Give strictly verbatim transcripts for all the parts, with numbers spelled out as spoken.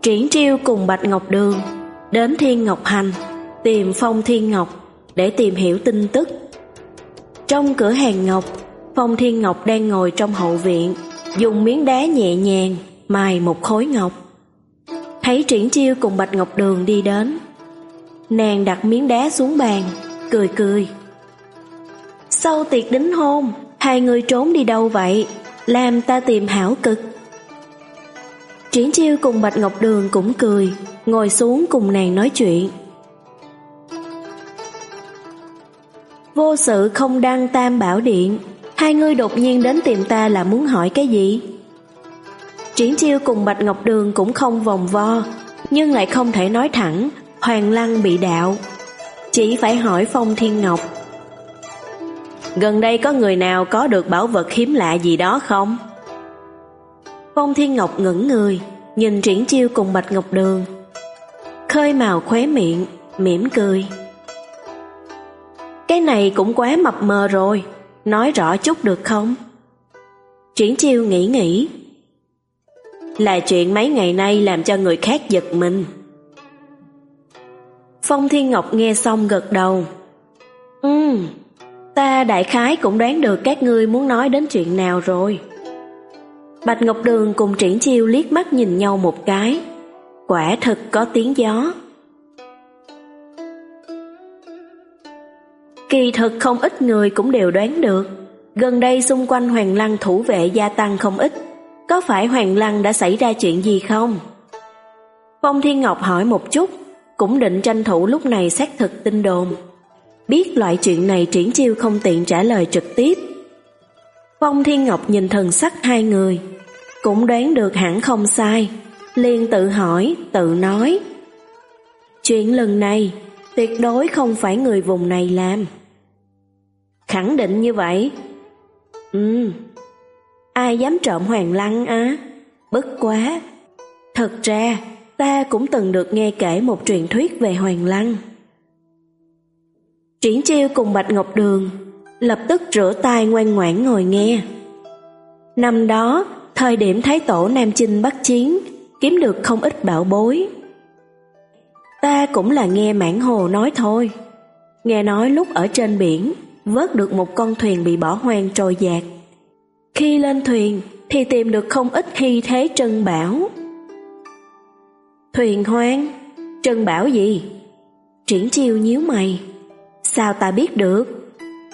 Triển Chiêu cùng Bạch Ngọc Đường đến Thiên Ngọc Hành tìm Phong Thiên Ngọc để tìm hiểu tin tức. Trong cửa hàng ngọc, Phong Thiên Ngọc đang ngồi trong hậu viện, dùng miếng đá nhẹ nhàng mài một khối ngọc. Thấy Triển Chiêu cùng Bạch Ngọc Đường đi đến, nàng đặt miếng đá xuống bàn, cười cười. Sau tiệc đính hôn, hai người trốn đi đâu vậy? Làm ta tìm hảo cực. Triển Chiêu cùng Bạch Ngọc Đường cũng cười, ngồi xuống cùng nàng nói chuyện. Vô sự không đăng Tam Bảo Điện, hai người đột nhiên đến tìm ta là muốn hỏi cái gì? Triển Chiêu cùng Bạch Ngọc Đường cũng không vòng vo, nhưng lại không thể nói thẳng Hoàng Lăng bị đạo, chỉ phải hỏi Phong Thiên Ngọc. Gần đây có người nào có được bảo vật hiếm lạ gì đó không? Phong Thiên Ngọc ngẩng người, nhìn Triển Chiêu cùng Bạch Ngọc Đường, khơi mào khóe miệng, mỉm cười. Cái này cũng quá mập mờ rồi, nói rõ chút được không? Triển Chiêu nghĩ nghĩ. Là chuyện mấy ngày nay làm cho người khác giật mình. Phong Thiên Ngọc nghe xong gật đầu. Ừ, ta đại khái cũng đoán được các ngươi muốn nói đến chuyện nào rồi. Bạch Ngọc Đường cùng Triển Chiêu liếc mắt nhìn nhau một cái. Quả thực có tiếng gió. Kỳ thực không ít người cũng đều đoán được, gần đây xung quanh Hoàng Lăng thủ vệ gia tăng không ít. Có phải Hoàng Lăng đã xảy ra chuyện gì không? Phong Thiên Ngọc hỏi một chút, cũng định tranh thủ lúc này xác thực tin đồn. Biết loại chuyện này Triển Chiêu không tiện trả lời trực tiếp. Phong Thiên Ngọc nhìn thần sắc hai người, cũng đoán được hẳn không sai, liền tự hỏi, tự nói. Chuyện lần này tuyệt đối không phải người vùng này làm. Khẳng định như vậy? Ừ. Ai dám trộm Hoàng Lăng á? Bất quá. Thật ra ta cũng từng được nghe kể một truyền thuyết về Hoàng Lăng. Triển Chiêu cùng Bạch Ngọc Đường lập tức rửa tay ngoan ngoãn ngồi nghe. Năm đó, thời điểm Thái Tổ Nam Chinh Bắc Chiến, kiếm được không ít bảo bối. Ta cũng là nghe Mãn Hồ nói thôi. Nghe nói lúc ở trên biển, vớt được một con thuyền bị bỏ hoang trôi dạt. Khi lên thuyền thì tìm được không ít hy thế trân bảo. Thuyền hoang? Trân bảo gì? Triển Chiêu nhíu mày. Sao ta biết được?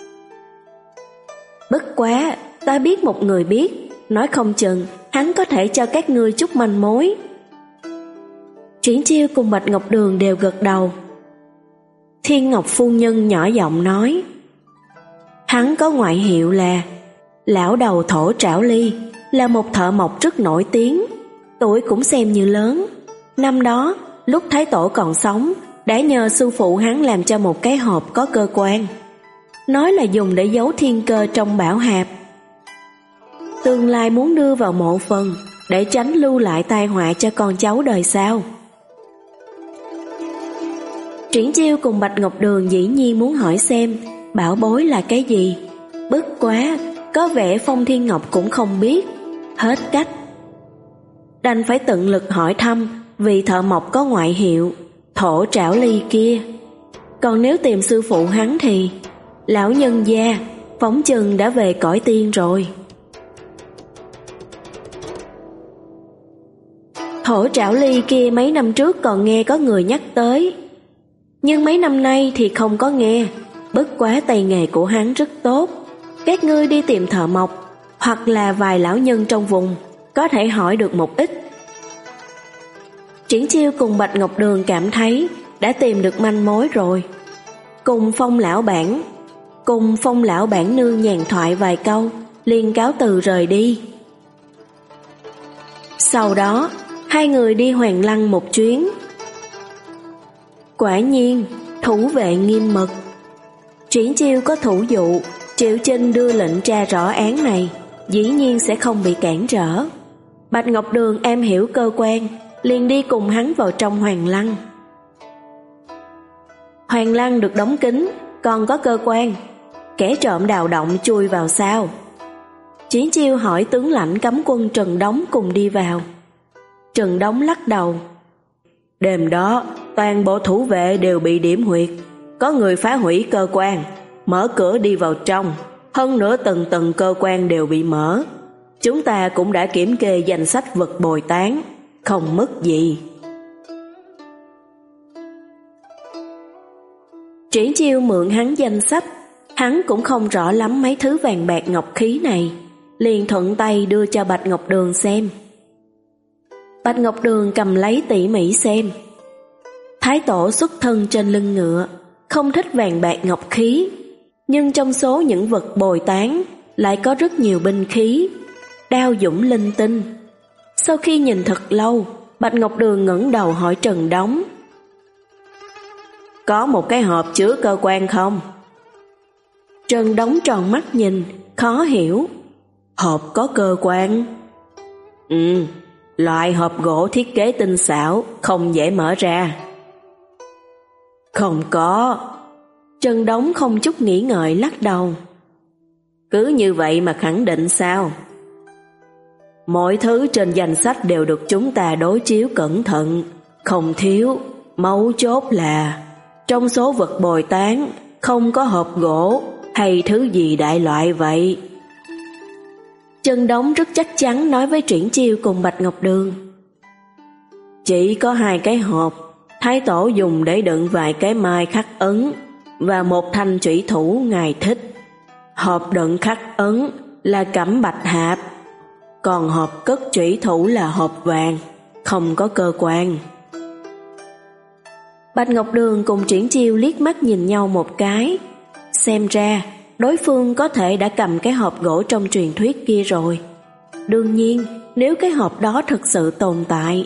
Bất quá, ta biết một người biết, nói không chừng hắn có thể cho các ngươi chút manh mối. Triển Chiêu cùng Bạch Ngọc Đường đều gật đầu. Thiên Ngọc phu nhân nhỏ giọng nói, hắn có ngoại hiệu là Lão Đầu Thổ Trảo Ly, là một thợ mộc rất nổi tiếng, tuổi cũng xem như lớn. Năm đó, lúc Thái Tổ còn sống, đã nhờ sư phụ hắn làm cho một cái hộp có cơ quan, nói là dùng để giấu thiên cơ trong bảo hạp. Tương lai muốn đưa vào mộ phần, để tránh lưu lại tai họa cho con cháu đời sau. Triển Chiêu cùng Bạch Ngọc Đường dĩ nhiên muốn hỏi xem bảo bối là cái gì. Bất quá, có vẻ Phong Thiên Ngọc cũng không biết, hết cách. Đành phải tận lực hỏi thăm vị thợ mộc có ngoại hiệu Thổ Trảo Ly kia. Còn nếu tìm sư phụ hắn thì lão nhân gia phóng chừng đã về cõi tiên rồi. Thổ Trảo Ly kia mấy năm trước còn nghe có người nhắc tới, nhưng mấy năm nay thì không có nghe. Bất quá tay nghề của hắn rất tốt. Các ngươi đi tìm thợ mộc hoặc là vài lão nhân trong vùng, có thể hỏi được một ít. Triển Chiêu cùng Bạch Ngọc Đường cảm thấy đã tìm được manh mối rồi. Cùng Phong lão bản Cùng Phong lão bản nương nhàn thoại vài câu, liền cáo từ rời đi. Sau đó, hai người đi Hoàng Lăng một chuyến. Quả nhiên, thủ vệ nghiêm mật. Triển Chiêu có thủ dụ, Triệu Chinh đưa lệnh tra rõ án này, dĩ nhiên sẽ không bị cản trở. Bạch Ngọc Đường em hiểu cơ quan, liền đi cùng hắn vào trong Hoàng Lăng. Hoàng Lăng được đóng kín, còn có cơ quan, kẻ trộm đào động chui vào sao? Triển Chiêu hỏi tướng lãnh cấm quân Trần Đống cùng đi vào. Trần Đống lắc đầu, Đêm đó, toàn bộ thủ vệ đều bị điểm huyệt. Có người phá hủy cơ quan, mở cửa đi vào trong. Hơn nữa từng từng cơ quan đều bị mở. Chúng ta cũng đã kiểm kê danh sách vật bồi tán, không mất gì. Triển Chiêu mượn hắn danh sách, hắn cũng không rõ lắm mấy thứ vàng bạc ngọc khí này, liền thuận tay đưa cho Bạch Ngọc Đường xem. Bạch Ngọc Đường cầm lấy tỉ mỉ xem. Thái tổ xuất thân trên lưng ngựa, không thích vàng bạc ngọc khí, nhưng trong số những vật bồi tán lại có rất nhiều binh khí, đao dũng linh tinh. Sau khi nhìn thật lâu, Bạch Ngọc Đường ngẩng đầu hỏi Trần Đống: có một cái hộp chứa cơ quan không? Trần Đống tròn mắt nhìn, khó hiểu. Hộp có cơ quan? Ừ, loại hộp gỗ thiết kế tinh xảo, không dễ mở ra. Không có. Trần Đống không chút nghĩ ngợi lắc đầu. Cứ như vậy mà khẳng định sao? Mọi thứ trên danh sách đều được chúng ta đối chiếu cẩn thận, không thiếu. Mấu chốt là trong số vật bồi tán không có hộp gỗ hay thứ gì đại loại vậy. Trần Đống rất chắc chắn nói với Triển Chiêu cùng Bạch Ngọc Đường. Chỉ có hai cái hộp, Thái tổ dùng để đựng vài cái mai khắc ấn và một thanh chủy thủ ngài thích. Hộp đựng khắc ấn là cẩm bạch hạp, còn hộp cất chủy thủ là hộp vàng, không có cơ quan. Bạch Ngọc Đường cùng Triển Chiêu liếc mắt nhìn nhau một cái. Xem ra đối phương có thể đã cầm cái hộp gỗ trong truyền thuyết kia rồi. Đương nhiên, nếu cái hộp đó thực sự tồn tại.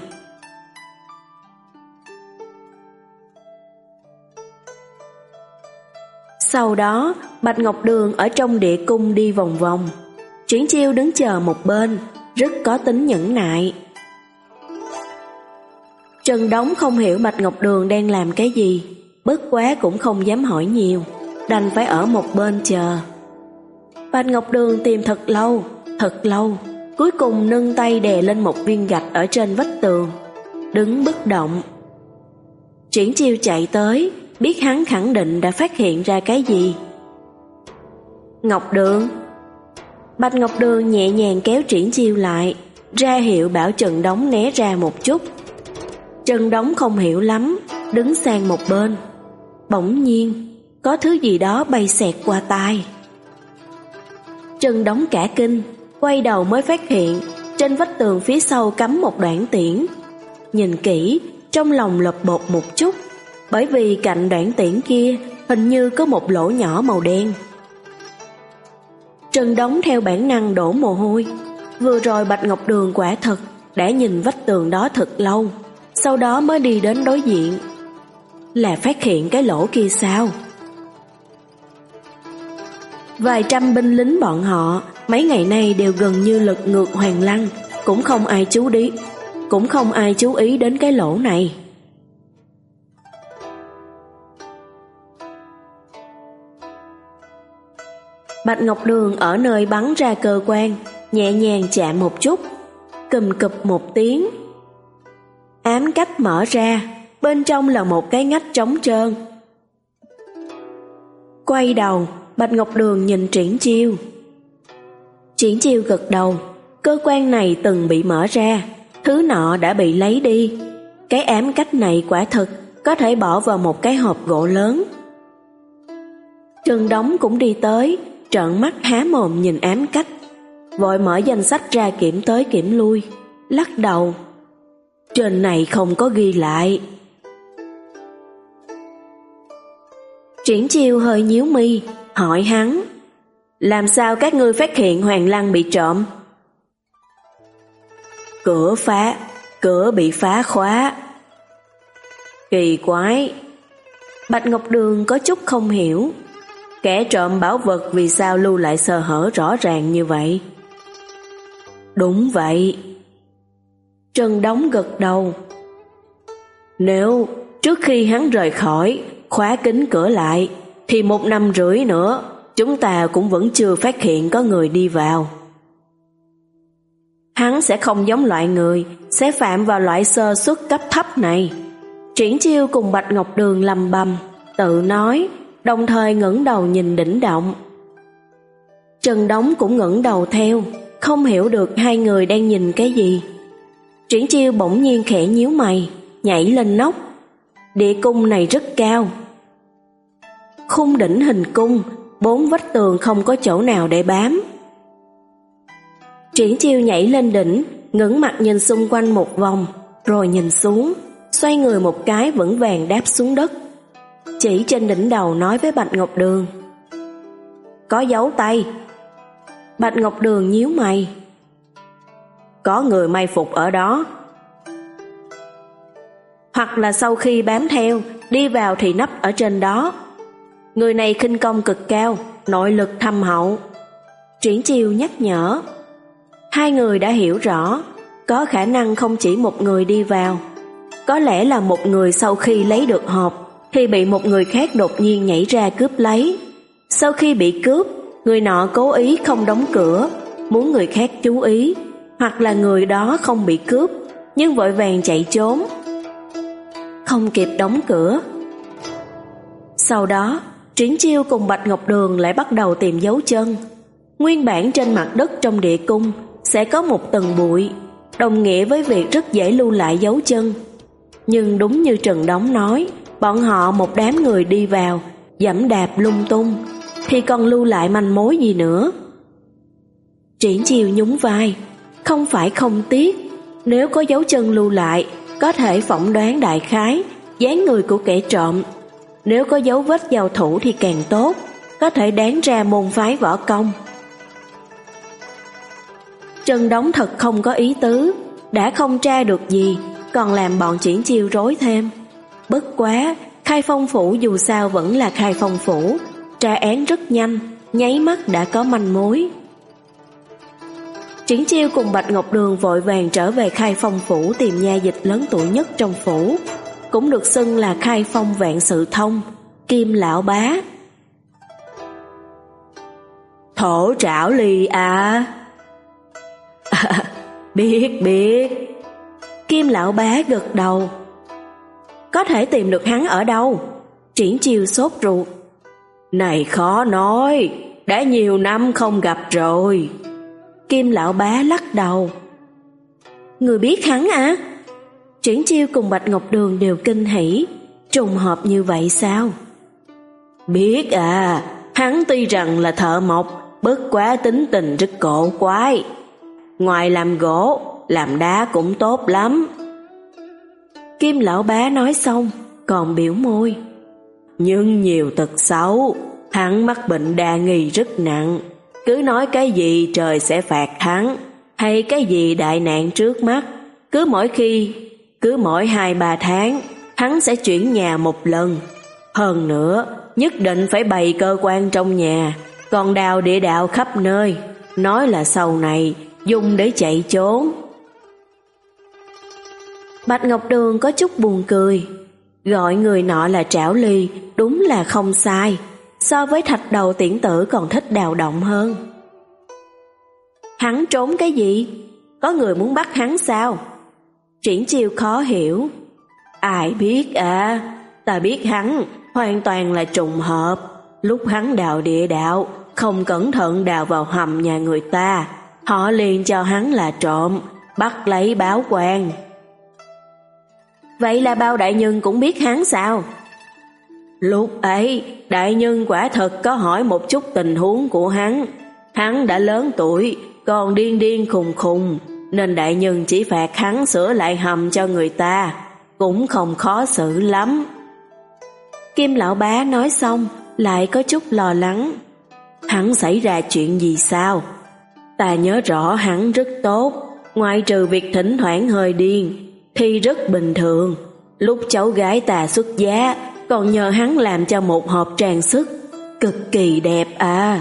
Sau đó, Bạch Ngọc Đường ở trong địa cung đi vòng vòng. Triển Chiêu đứng chờ một bên, rất có tính nhẫn nại. Trần Đống không hiểu Bạch Ngọc Đường đang làm cái gì, bất quá cũng không dám hỏi nhiều, đành phải ở một bên chờ. Bạch Ngọc Đường tìm thật lâu, thật lâu, cuối cùng nâng tay đè lên một viên gạch ở trên vách tường, đứng bất động. Triển Chiêu chạy tới, biết hắn khẳng định đã phát hiện ra cái gì. Ngọc Đường. Bạch Ngọc Đường nhẹ nhàng kéo Triển Chiêu lại, ra hiệu bảo Trần Đống né ra một chút. Trần Đống không hiểu lắm, đứng sang một bên. Bỗng nhiên, có thứ gì đó bay xẹt qua tai. Trần Đống cả kinh, quay đầu mới phát hiện trên vách tường phía sau cắm một đoạn tiễn. Nhìn kỹ, trong lòng lột bột một chút, bởi vì cạnh đoạn tiễn kia hình như có một lỗ nhỏ màu đen. Trần Đống theo bản năng đổ mồ hôi. Vừa rồi Bạch Ngọc Đường quả thật đã nhìn vách tường đó thật lâu, sau đó mới đi đến đối diện. Là phát hiện cái lỗ kia sao? Vài trăm binh lính bọn họ mấy ngày nay đều gần như lật ngược Hoàng Lăng, cũng không ai chú ý, cũng không ai chú ý đến cái lỗ này. Bạch Ngọc Đường ở nơi bắn ra cơ quan, nhẹ nhàng chạm một chút, cùm cụp một tiếng. Ám cách mở ra, bên trong là một cái ngách trống trơn. Quay đầu, Bạch Ngọc Đường nhìn Triển Chiêu. Triển Chiêu gật đầu, cơ quan này từng bị mở ra, thứ nọ đã bị lấy đi. Cái ám cách này quả thực có thể bỏ vào một cái hộp gỗ lớn. Trần Đống cũng đi tới, trợn mắt há mồm nhìn ám cách, vội mở danh sách ra kiểm tới kiểm lui, lắc đầu. Trên này không có ghi lại. Triển Chiêu hơi nhíu mi, hỏi hắn: làm sao các ngươi phát hiện Hoàng Lăng bị trộm? Cửa phá, cửa bị phá khóa. Kỳ quái. Bạch Ngọc Đường có chút không hiểu, kẻ trộm bảo vật vì sao lưu lại sơ hở rõ ràng như vậy? Đúng vậy. Trần Đống gật đầu. Nếu trước khi hắn rời khỏi khóa kín cửa lại, thì một năm rưỡi nữa chúng ta cũng vẫn chưa phát hiện có người đi vào. Hắn sẽ không giống loại người sẽ phạm vào loại sơ suất cấp thấp này. Triển Chiêu cùng Bạch Ngọc Đường lầm bầm, tự nói, đồng thời ngẩng đầu nhìn đỉnh động. Trần Đống cũng ngẩng đầu theo, không hiểu được hai người đang nhìn cái gì. Triển Chiêu bỗng nhiên khẽ nhíu mày, nhảy lên nóc. Địa cung này rất cao. Khung đỉnh hình cung, bốn vách tường không có chỗ nào để bám. Triển Chiêu nhảy lên đỉnh, ngẩng mặt nhìn xung quanh một vòng, rồi nhìn xuống, xoay người một cái vững vàng đáp xuống đất. Chỉ trên đỉnh đầu nói với Bạch Ngọc Đường, có dấu tay. Bạch Ngọc Đường nhíu mày, có người may phục ở đó. Hoặc là sau khi bám theo, đi vào thì nấp ở trên đó. Người này khinh công cực cao, nội lực thâm hậu. Triển Chiêu nhắc nhở. Hai người đã hiểu rõ, có khả năng không chỉ một người đi vào. Có lẽ là một người sau khi lấy được hộp thì bị một người khác đột nhiên nhảy ra cướp lấy. Sau khi bị cướp, người nọ cố ý không đóng cửa, muốn người khác chú ý, hoặc là người đó không bị cướp nhưng vội vàng chạy trốn, không kịp đóng cửa. Sau đó, Triển Chiêu cùng Bạch Ngọc Đường lại bắt đầu tìm dấu chân. Nguyên bản trên mặt đất trong địa cung sẽ có một tầng bụi, đồng nghĩa với việc rất dễ lưu lại dấu chân. Nhưng đúng như Trần Đống nói, bọn họ một đám người đi vào, giẫm đạp lung tung, thì còn lưu lại manh mối gì nữa. Triển Chiêu nhún vai, không phải không tiếc, nếu có dấu chân lưu lại, có thể phỏng đoán đại khái dáng người của kẻ trộm. Nếu có dấu vết giao thủ thì càng tốt, có thể đoán ra môn phái võ công. Trần Đống thật không có ý tứ, đã không tra được gì, còn làm bọn Triển Chiêu rối thêm. Bất quá, Khai Phong Phủ dù sao vẫn là Khai Phong Phủ, tra án rất nhanh, nháy mắt đã có manh mối. Triển Chiêu cùng Bạch Ngọc Đường vội vàng trở về Khai Phong Phủ tìm nha dịch lớn tuổi nhất trong phủ, cũng được xưng là Khai Phong Vạn Sự Thông, Kim Lão Bá. Thổ Trảo Ly à? À, biết biết. Kim Lão Bá gật đầu. Có thể tìm được hắn ở đâu? Triển Chiêu sốt ruột. Này khó nói, đã nhiều năm không gặp rồi. Kim Lão Bá lắc đầu. Người biết hắn à? Triển Chiêu cùng Bạch Ngọc Đường đều kinh hỉ. Trùng hợp như vậy sao? Biết à, hắn tuy rằng là thợ mộc, bất quá tính tình rất cổ quái. Ngoài làm gỗ, làm đá cũng tốt lắm. Kim Lão Bá nói xong, còn biểu môi. Nhưng nhiều tật xấu, hắn mắc bệnh đa nghi rất nặng. Cứ nói cái gì trời sẽ phạt hắn, hay cái gì đại nạn trước mắt, cứ mỗi khi, cứ mỗi hai ba tháng, hắn sẽ chuyển nhà một lần. Hơn nữa, nhất định phải bày cơ quan trong nhà, còn đào địa đạo khắp nơi, nói là sau này dùng để chạy trốn. Bạch Ngọc Đường có chút buồn cười. Gọi người nọ là Trảo Ly đúng là không sai, so với Thạch Đầu Tiễn Tử còn thích đào động hơn. Hắn trốn cái gì? Có người muốn bắt hắn sao? Triển Chiêu khó hiểu. Ai biết à, ta biết hắn hoàn toàn là trùng hợp. Lúc hắn đào địa đạo, không cẩn thận đào vào hầm nhà người ta, họ liền cho hắn là trộm, bắt lấy báo quan. Vậy là Bao đại nhân cũng biết hắn sao? Lúc ấy, đại nhân quả thật có hỏi một chút tình huống của hắn. Hắn đã lớn tuổi, còn điên điên khùng khùng, nên đại nhân chỉ phạt hắn sửa lại hầm cho người ta, cũng không khó xử lắm. Kim Lão Bá nói xong, lại có chút lo lắng. Hắn xảy ra chuyện gì sao? Ta nhớ rõ hắn rất tốt, ngoại trừ việc thỉnh thoảng hơi điên, thì rất bình thường. Lúc cháu gái ta xuất giá, còn nhờ hắn làm cho một hộp trang sức, cực kỳ đẹp à.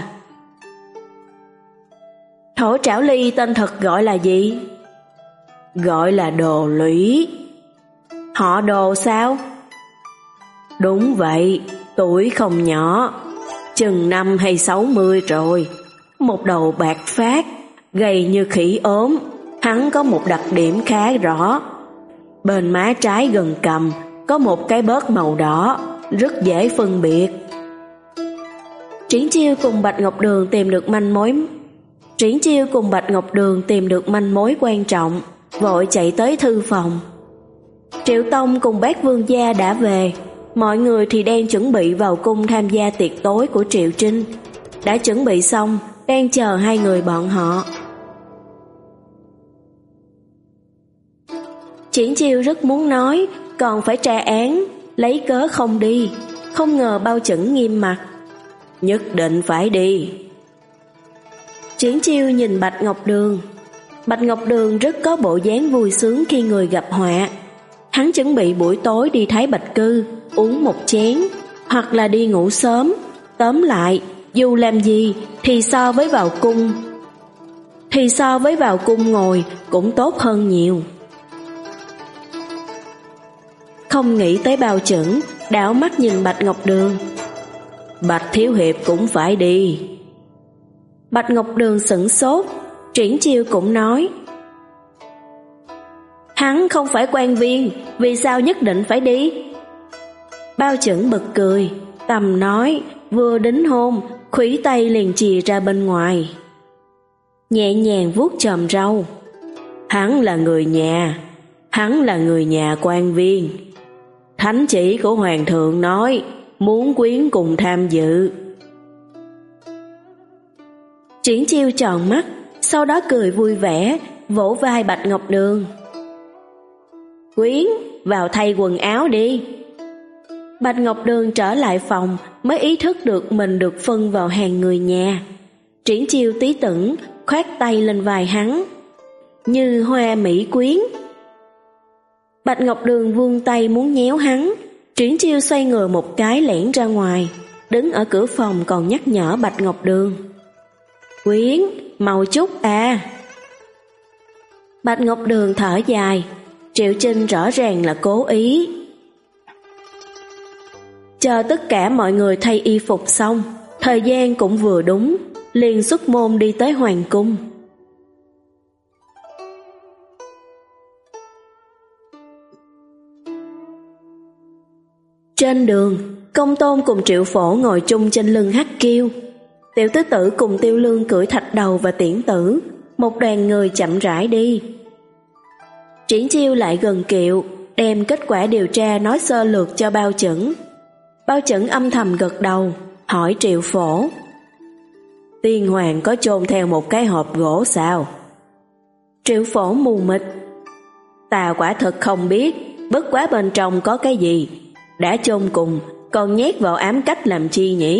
Thổ Trảo Ly tên thật gọi là gì? Gọi là Đồ Lũy. Họ Đồ sao? Đúng vậy, tuổi không nhỏ, chừng năm hay sáu mươi rồi. Một đầu bạc phát, gầy như khỉ ốm. Hắn có một đặc điểm khá rõ. Bên má trái gần cằm có một cái bớt màu đỏ, rất dễ phân biệt. Triển Chiêu cùng Bạch Ngọc Đường tìm được manh mối. Triển Chiêu cùng Bạch Ngọc Đường tìm được manh mối quan trọng, vội chạy tới thư phòng. Triệu Tông cùng Bác Vương gia đã về, mọi người thì đang chuẩn bị vào cung tham gia tiệc tối của Triệu Trinh. Đã chuẩn bị xong, đang chờ hai người bọn họ. Triển Chiêu rất muốn nói, còn phải tra án, lấy cớ không đi. Không ngờ Bao Chẩn nghiêm mặt, nhất định phải đi. Triển Chiêu nhìn Bạch Ngọc Đường. Bạch Ngọc Đường rất có bộ dáng vui sướng khi người gặp họa. Hắn chuẩn bị buổi tối đi Thái Bạch Cư, uống một chén, hoặc là đi ngủ sớm. Tóm lại, dù làm gì thì so với vào cung Thì so với vào cung ngồi cũng tốt hơn nhiều. Không nghĩ tới Bao Chẩn, đảo mắt nhìn Bạch Ngọc Đường. Bạch thiếu hiệp cũng phải đi. Bạch Ngọc Đường sửng sốt. Triển Chiêu cũng nói, hắn không phải quan viên, vì sao nhất định phải đi? Bao Chẩn bật cười, tầm nói, vừa đính hôn, khuỷu tay liền chìa ra bên ngoài, nhẹ nhàng vuốt chòm râu. Hắn là người nhà, hắn là người nhà quan viên. Thánh chỉ của hoàng thượng nói, muốn quyến cùng tham dự. Triển Chiêu tròn mắt, sau đó cười vui vẻ, vỗ vai Bạch Ngọc Đường. Quyến, vào thay quần áo đi. Bạch Ngọc Đường trở lại phòng mới ý thức được mình được phân vào hàng người nhà. Triển Chiêu tí tửng, khoát tay lên vai hắn. Như hoa mỹ quyến. Bạch Ngọc Đường vươn tay muốn nhéo hắn. Triển Chiêu xoay người một cái lẻn ra ngoài, đứng ở cửa phòng còn nhắc nhở Bạch Ngọc Đường. Quyến, mau chút à. Bạch Ngọc Đường thở dài. Triệu Trinh rõ ràng là cố ý. Chờ tất cả mọi người thay y phục xong, thời gian cũng vừa đúng, liền xuất môn đi tới hoàng cung. Trên đường, Công Tôn cùng Triệu Phổ ngồi chung trên lưng Hắc Kiêu. Tiểu tứ tử cùng Tiêu Lương cưỡi Thạch Đầu và Tiễn Tử, một đoàn người chậm rãi đi. Triển Chiêu lại gần Kiệu, đem kết quả điều tra nói sơ lược cho Bao Chẩn. Bao Chẩn âm thầm gật đầu, hỏi Triệu Phổ. Tiên hoàng có chôn theo một cái hộp gỗ sao? Triệu Phổ mù mịt. Ta quả thật không biết, bất quá bên trong có cái gì. Đã chôn cùng, còn nhét vào ám cách làm chi nhỉ?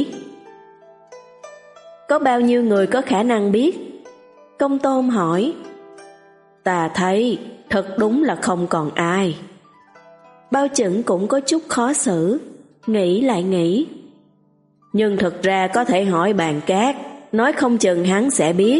Có bao nhiêu người có khả năng biết? Công Tôn hỏi. Ta thấy thật đúng là không còn ai. Bao Chẩn cũng có chút khó xử, nghĩ lại nghĩ. Nhưng thực ra có thể hỏi Bàn Cát, nói không chừng hắn sẽ biết.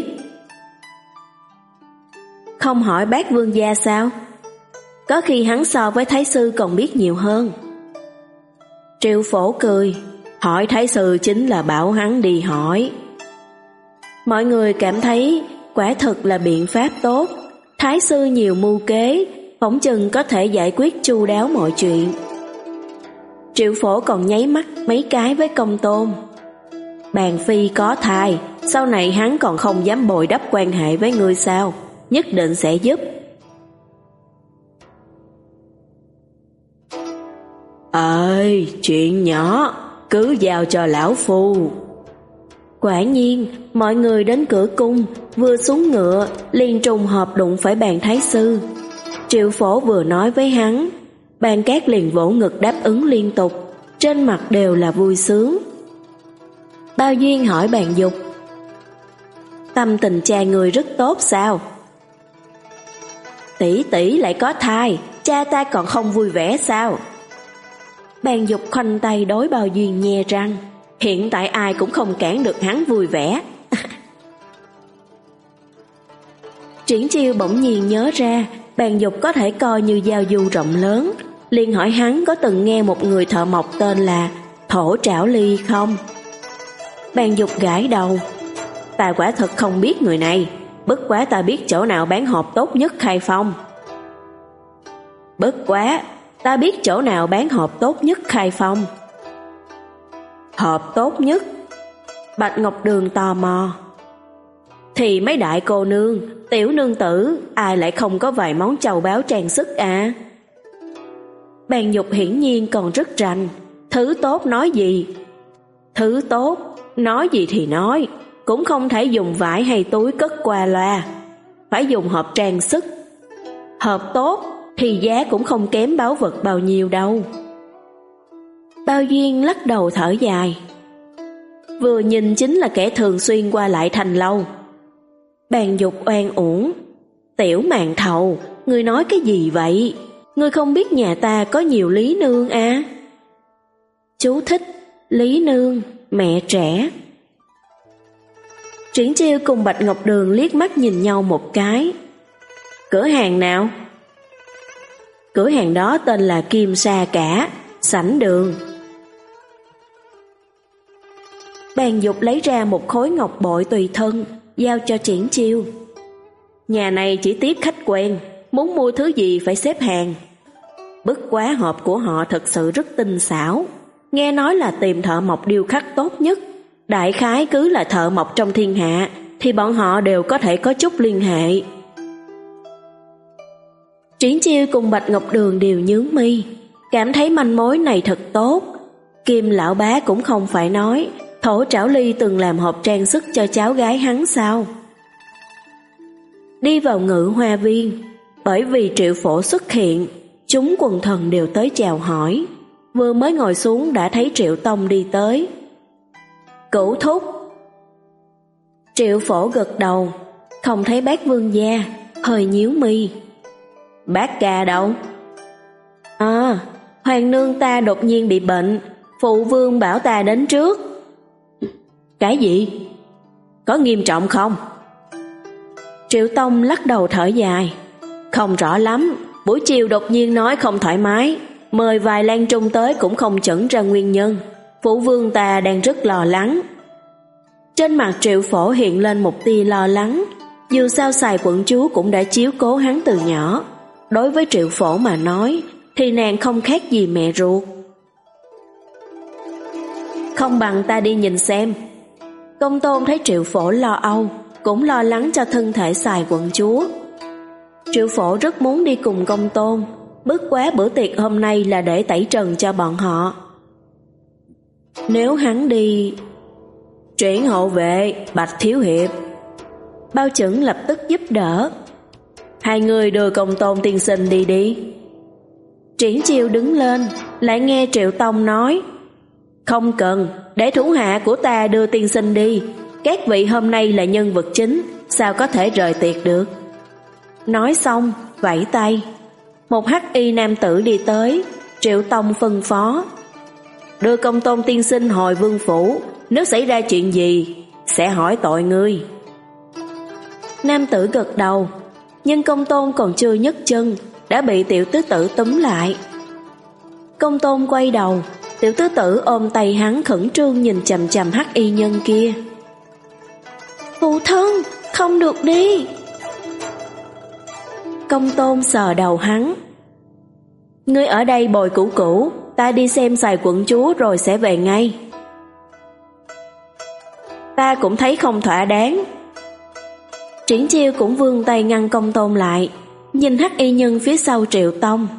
Không hỏi Bác Vương gia sao? Có khi hắn so với Thái sư còn biết nhiều hơn. Triệu Phổ cười, hỏi Thái sư chính là bảo hắn đi hỏi. Mọi người cảm thấy quả thực là biện pháp tốt. Thái sư nhiều mưu kế, phỏng chừng có thể giải quyết chu đáo mọi chuyện. Triệu Phổ còn nháy mắt mấy cái với Công Tôn. Bàn phi có thai, sau này hắn còn không dám bồi đắp quan hệ với ngươi sao? Nhất định sẽ giúp. Ơi, chuyện nhỏ, cứ giao cho lão phu. Quả nhiên, mọi người đến cửa cung, vừa xuống ngựa, liền trùng hợp đụng phải Bàn Thái sư. Triệu Phổ vừa nói với hắn, Bàn Cát liền vỗ ngực đáp ứng liên tục, trên mặt đều là vui sướng. Bao Duyên hỏi Bàn Dục, tâm tình cha người rất tốt sao? Tỷ tỷ lại có thai, cha ta còn không vui vẻ sao? Bàn Dục khoanh tay đối Bao Duyên nhe răng, hiện tại ai cũng không cản được hắn vui vẻ. Triển Chiêu bỗng nhiên nhớ ra, Bàn Dục có thể coi như giao du rộng lớn, liền hỏi hắn có từng nghe một người thợ mộc tên là Thổ Trảo Ly không? Bàn Dục gãi đầu, ta quả thật không biết người này, bất quá ta biết chỗ nào bán hộp tốt nhất Khai Phong. Bất quá, ta biết chỗ nào bán hộp tốt nhất Khai Phong. Hộp tốt nhất? Bạch Ngọc Đường tò mò. Thì mấy đại cô nương, tiểu nương tử, ai lại không có vài món châu báu trang sức à? Bàn Dục hiển nhiên còn rất rành. Thứ tốt nói gì? Thứ tốt, nói gì thì nói, cũng không thể dùng vải hay túi cất qua loa, phải dùng hộp trang sức. Hộp tốt thì giá cũng không kém báu vật bao nhiêu đâu. Bao Duyên lắc đầu thở dài. Vừa nhìn chính là kẻ thường xuyên qua lại thành lâu. Bàn Dục oan uổng. Tiểu màn thầu, ngươi nói cái gì vậy? Ngươi không biết nhà ta có nhiều Lý Nương à? Chú thích: Lý Nương, mẹ trẻ. Triển Chiêu cùng Bạch Ngọc Đường liếc mắt nhìn nhau một cái. Cửa hàng nào? Cửa hàng đó tên là Kim Sa Cả, sảnh đường. Bàn Dục lấy ra một khối ngọc bội tùy thân, giao cho Triển Chiêu. Nhà này chỉ tiếp khách quen, muốn mua thứ gì phải xếp hàng. Bức quá hộp của họ thật sự rất tinh xảo, nghe nói là tìm thợ mộc điêu khắc tốt nhất. Đại khái cứ là thợ mộc trong thiên hạ thì bọn họ đều có thể có chút liên hệ. Triển Chiêu cùng Bạch Ngọc Đường đều nhướng mi, cảm thấy manh mối này thật tốt. Kim lão bá cũng không phải nói Thổ Trảo Ly từng làm hộp trang sức cho cháu gái hắn sao? Đi vào Ngự Hoa Viên, bởi vì Triệu Phổ xuất hiện, chúng quần thần đều tới chào hỏi. Vừa mới ngồi xuống đã thấy Triệu Tông đi tới. Cửu thúc. Triệu Phổ gật đầu, không thấy bác vương gia, hơi nhíu mi. Bác ca đâu? À, hoàng nương ta đột nhiên bị bệnh, phụ vương bảo ta đến trước. Cái gì? Có nghiêm trọng không? Triệu Tông lắc đầu thở dài. Không rõ lắm, buổi chiều đột nhiên nói không thoải mái, mời vài lang trung tới cũng không chẩn ra nguyên nhân. Phụ vương ta đang rất lo lắng. Trên mặt Triệu Phổ hiện lên một tia lo lắng. Dù sao Sài quận chúa cũng đã chiếu cố hắn từ nhỏ. Đối với Triệu Phổ mà nói thì nàng không khác gì mẹ ruột. Không bằng ta đi nhìn xem. Công tôn thấy Triệu Phổ lo âu, cũng lo lắng cho thân thể Sài quận chúa. Triệu Phổ rất muốn đi cùng công tôn, bất quá bữa tiệc hôm nay là để tẩy trần cho bọn họ. Nếu hắn đi... Triển hộ vệ, Bạch thiếu hiệp. Bao Chẩn lập tức giúp đỡ. Hai người đưa công tôn tiên sinh đi đi. Triển Chiêu đứng lên, lại nghe Triệu Tông nói: Không cần, để thủ hạ của ta đưa tiên sinh đi. Các vị hôm nay là nhân vật chính, sao có thể rời tiệc được. Nói xong, vẫy tay. Một hắc y nam tử đi tới. Triệu Tông phân phó: Đưa công tôn tiên sinh hồi vương phủ, nếu xảy ra chuyện gì sẽ hỏi tội ngươi. Nam tử gật đầu, nhưng công tôn còn chưa nhấc chân đã bị tiểu tứ tử túm lại. Công tôn quay đầu, tiểu tứ tử ôm tay hắn khẩn trương nhìn chằm chằm hắc y nhân kia. Phụ thân, không được đi. Công tôn sờ đầu hắn. Ngươi ở đây bồi cửu cửu, ta đi xem Sài quận chúa rồi sẽ về ngay. Ta cũng thấy không thỏa đáng. Triển Chiêu cũng vươn tay ngăn công tôn lại, nhìn hắc y nhân phía sau Triệu Tông.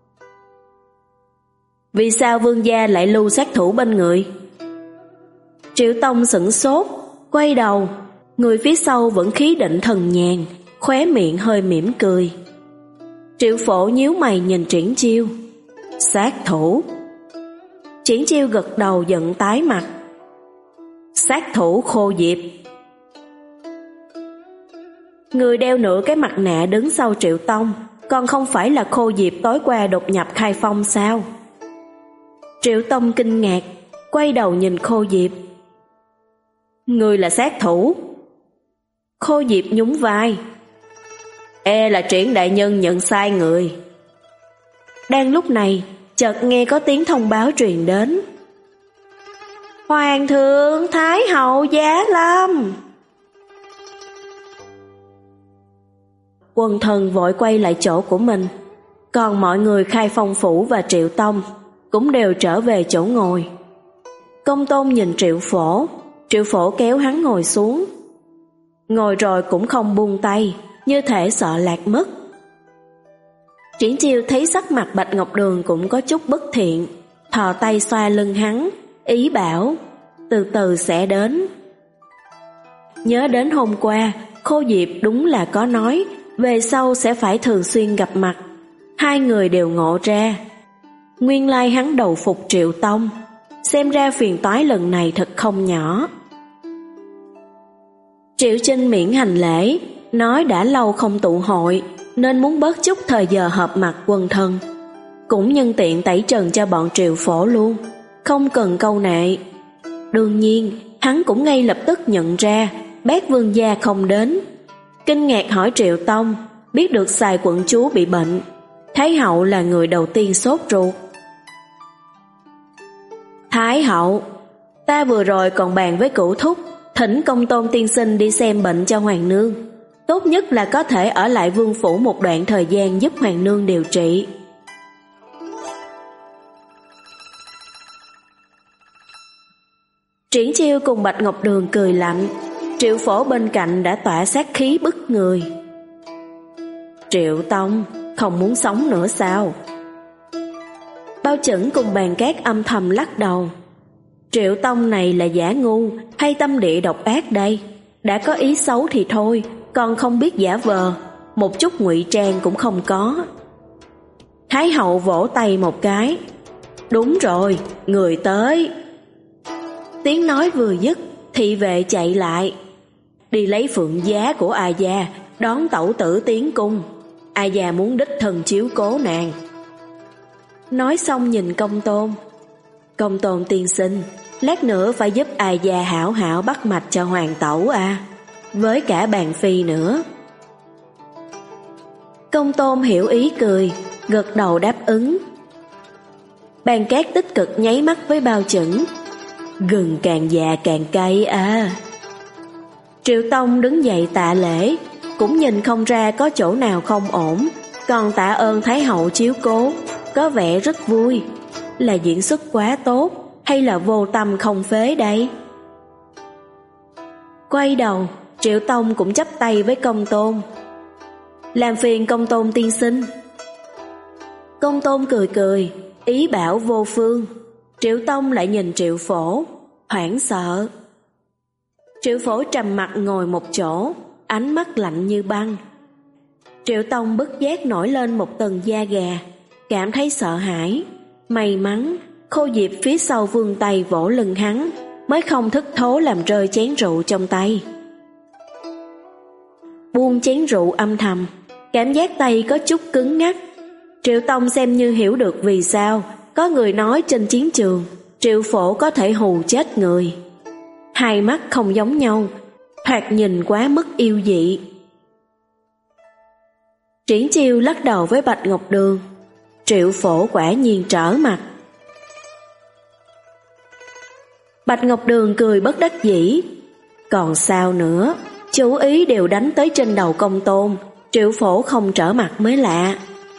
Vì sao vương gia lại lưu sát thủ bên người? Triệu Tông sửng sốt, quay đầu, người phía sau vẫn khí định thần nhàn, khóe miệng hơi mỉm cười. Triệu Phổ nhíu mày nhìn Triển Chiêu. Sát thủ? Triển Chiêu gật đầu giận tái mặt. Sát thủ Khô Diệp. Người đeo nửa cái mặt nạ đứng sau Triệu Tông, còn không phải là Khô Diệp tối qua đột nhập Khai Phong sao? Triệu Tông kinh ngạc, quay đầu nhìn Khô Diệp. Người là sát thủ? Khô Diệp nhún vai. E là Triển đại nhân nhận sai người. Đang lúc này, chợt nghe có tiếng thông báo truyền đến. Hoàng thượng Thái hậu giá lâm. Quần thần vội quay lại chỗ của mình. Còn mọi người Khai Phong Phủ và Triệu Tông cũng đều trở về chỗ ngồi. Công Tôn nhìn Triệu Phổ, Triệu Phổ kéo hắn ngồi xuống. Ngồi rồi cũng không buông tay, như thể sợ lạc mất. Triển Chiêu thấy sắc mặt Bạch Ngọc Đường cũng có chút bất thiện, thò tay xoa lưng hắn, ý bảo từ từ sẽ đến. Nhớ đến hôm qua, Khô Diệp đúng là có nói về sau sẽ phải thường xuyên gặp mặt. Hai người đều ngộ ra, nguyên lai hắn đầu phục Triệu Tông, xem ra phiền toái lần này thật không nhỏ. Triệu Chinh miễn hành lễ, nói đã lâu không tụ hội nên muốn bớt chút thời giờ họp mặt quần thân, cũng nhân tiện tẩy trần cho bọn Triệu Phổ luôn, không cần câu nệ. Đương nhiên hắn cũng ngay lập tức nhận ra bác vương gia không đến, kinh ngạc hỏi Triệu Tông, biết được Sài quận chúa bị bệnh, Thái hậu là người đầu tiên sốt ruột. Thái hậu, ta vừa rồi còn bàn với Cửu thúc, thỉnh Công Tôn tiên sinh đi xem bệnh cho hoàng nương, tốt nhất là có thể ở lại vương phủ một đoạn thời gian giúp hoàng nương điều trị. Triển Chiêu cùng Bạch Ngọc Đường cười lạnh, Triệu Phổ bên cạnh đã tỏa sát khí bức người. Triệu Tông, không muốn sống nữa sao? Bao Chẩn cùng Bàn Cát âm thầm lắc đầu. Triệu Tông này là giả ngu hay tâm địa độc ác đây? Đã có ý xấu thì thôi, còn không biết giả vờ, một chút ngụy trang cũng không có. Thái hậu vỗ tay một cái. Đúng rồi, người tới. Tiếng nói vừa dứt, thị vệ chạy lại. Đi lấy phượng giá của A gia, đón tẩu tử tiến cung. A gia muốn đích thân chiếu cố nàng. Nói xong nhìn Công Tôn. Công Tôn tiên sinh, lát nữa phải giúp A gia hảo hảo bắt mạch cho hoàng tẩu a, với cả Bàn phi nữa. Công Tôn hiểu ý cười, gật đầu đáp ứng. Bàn Cát tích cực nháy mắt với Bao Chẩn. Gừng càng già càng cay à. Triệu Tông đứng dậy tạ lễ, cũng nhìn không ra có chỗ nào không ổn, còn tạ ơn Thái hậu chiếu cố, có vẻ rất vui. Là diễn xuất quá tốt hay là vô tâm không phế đây? Quay đầu, Triệu Tông cũng chắp tay với Công Tôn. Làm phiền Công Tôn tiên sinh. Công Tôn cười cười, ý bảo vô phương. Triệu Tông lại nhìn Triệu Phổ, hoảng sợ. Triệu Phổ trầm mặt ngồi một chỗ, ánh mắt lạnh như băng. Triệu Tông bất giác nổi lên một tầng da gà, cảm thấy sợ hãi. May mắn, Khô Diệp phía sau vươn tay vỗ lưng hắn, mới không thất thố làm rơi chén rượu trong tay. Buông chén rượu âm thầm, cảm giác tay có chút cứng ngắc. Triệu Tông xem như hiểu được vì sao có người nói trên chiến trường Triệu Phổ có thể hù chết người. Hai mắt không giống nhau, thoạt nhìn quá mức yêu dị. Triển Chiêu lắc đầu với Bạch Ngọc Đường. Triệu Phổ quả nhiên trở mặt. Bạch Ngọc Đường cười bất đắc dĩ. Còn sao nữa, chú ý đều đánh tới trên đầu Công Tôn, Triệu Phổ không trở mặt mới lạ.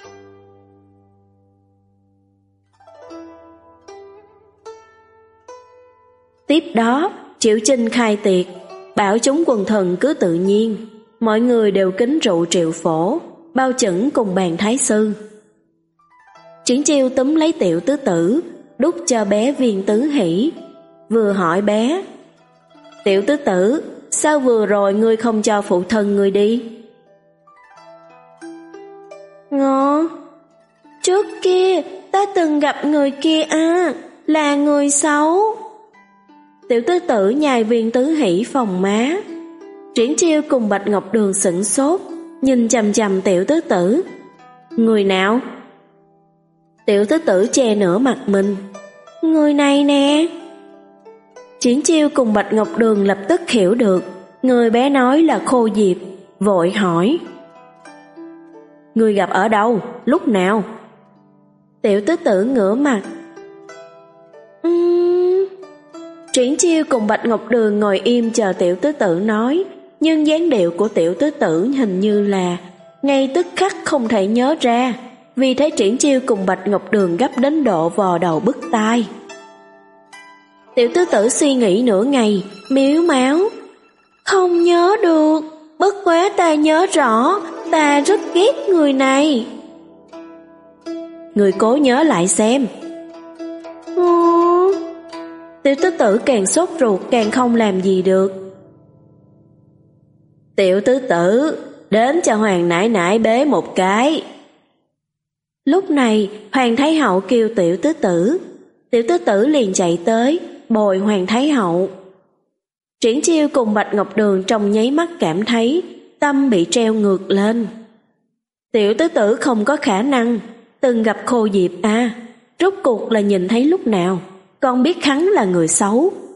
Tiếp đó, Triệu Chinh khai tiệc, bảo chúng quần thần cứ tự nhiên. Mọi người đều kính rượu Triệu Phổ, Bao Chẩn cùng Bàn thái sư. Triển Chiêu túm lấy Tiểu tứ tử, đút cho bé viên tứ hỷ, vừa hỏi bé: Tiểu tứ tử, sao vừa rồi ngươi không cho phụ thân ngươi đi? Ngô, trước kia ta từng gặp người kia à, là người xấu. Tiểu tứ tử nhai viên tứ hỷ phòng má. Triển Chiêu cùng Bạch Ngọc Đường sửng sốt, nhìn chằm chằm Tiểu tứ tử. Người nào? Tiểu tứ tử che nửa mặt mình. Người này nè. Triển Chiêu cùng Bạch Ngọc Đường lập tức hiểu được, người bé nói là Khô Diệp, vội hỏi: Người gặp ở đâu, lúc nào? Tiểu tứ tử ngửa mặt. Uhm... Triển Chiêu cùng Bạch Ngọc Đường ngồi im chờ Tiểu tứ tử nói, nhưng dáng điệu của Tiểu tứ tử hình như là ngay tức khắc không thể nhớ ra, vì thế Triển Chiêu cùng Bạch Ngọc Đường gấp đến độ vò đầu bứt tai. Tiểu tứ tử suy nghĩ nửa ngày, miếu máu. Không nhớ được, bất quá ta nhớ rõ, ta rất ghét người này. Người cố nhớ lại xem. Ừ. Tiểu tứ tử càng sốt ruột càng không làm gì được. Tiểu tứ tử, đến cho Hoàng nãi nãi bế một cái. Lúc này Hoàng Thái Hậu kêu tiểu tứ tử. Tiểu tứ tử liền chạy tới bồi Hoàng Thái Hậu. Triển Chiêu cùng Bạch Ngọc Đường trong nháy mắt cảm thấy tâm bị treo ngược lên. Tiểu tứ tử không có khả năng từng gặp Khô Diệp à, rốt cuộc là nhìn thấy lúc nào, con biết hắn là người xấu.